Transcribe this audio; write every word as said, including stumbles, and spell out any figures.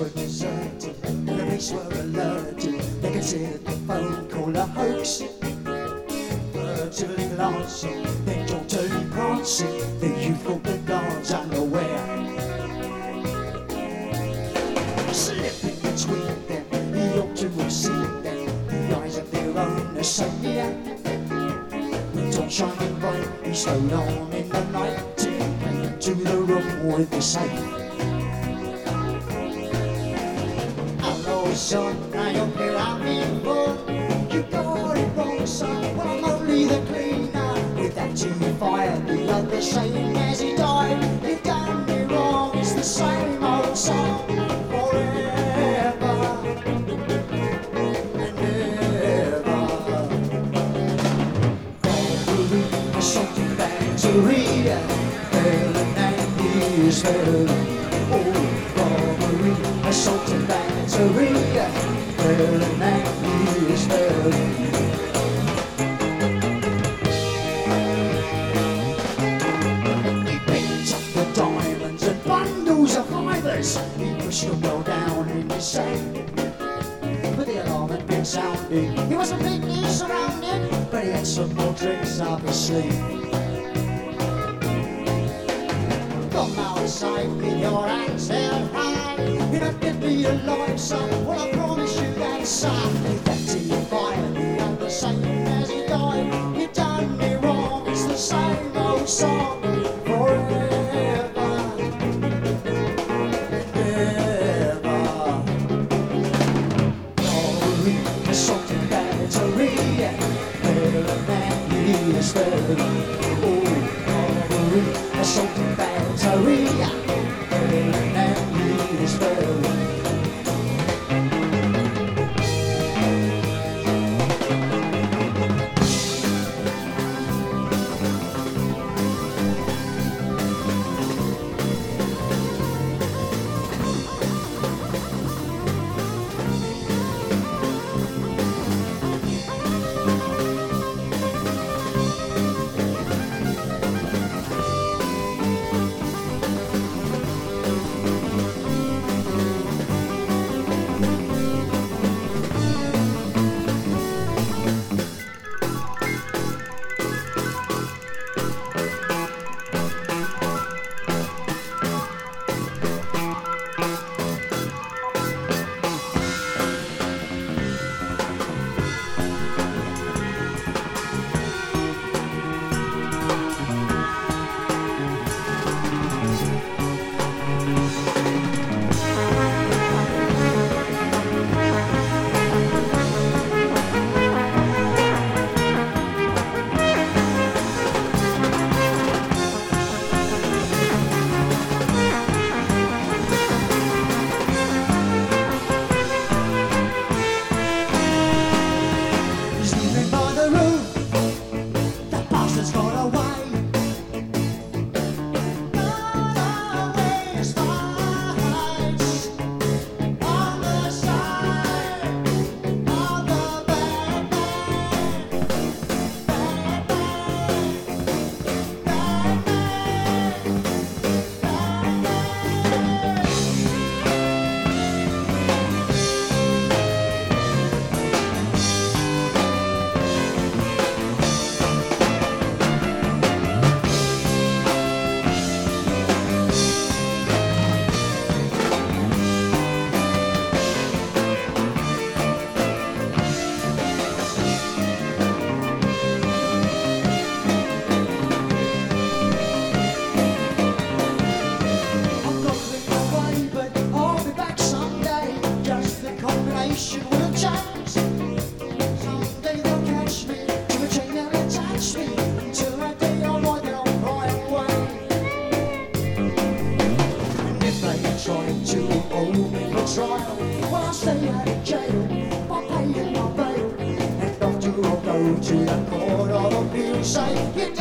were deserted, and the police were alerted. They considered the phone call a hoax. Birds of little arson, then John Turley prancing. The youth of the guards unaware, slipping between them. He ought to have seen them, the eyes of their own are so near. With dawn shining bright, he strode on in the night till he came to the room with the safe. Hello son, now you're here having fun. You got it wrong son, well I'm only the cleaner. With that two fire, the other same as he died. You've done me wrong, it's the same old song. Forever and ever. Robbery, assault and battery, Helen and his Helen. Oh, robbery, assault and battery, Helen and his Helen. Diamonds and bundles of fibres, he pushed them well down in his safe. But the alarm had been sounding, he was completely surrounded, but he had some more tricks up his sleeve. Come outside with your hands held high, you're not dead me alive son, well I promise you that son. With that tea and fire, the other same as he died. You've done me wrong, it's the same old song. Forever. Assault and battery, Helen and his Helen. Oh, robbery, assault and battery, Helen and his Helen. Trial, well I'll stay out of jail, I'll pay you my bail, and after I'll go to the court of appeal, say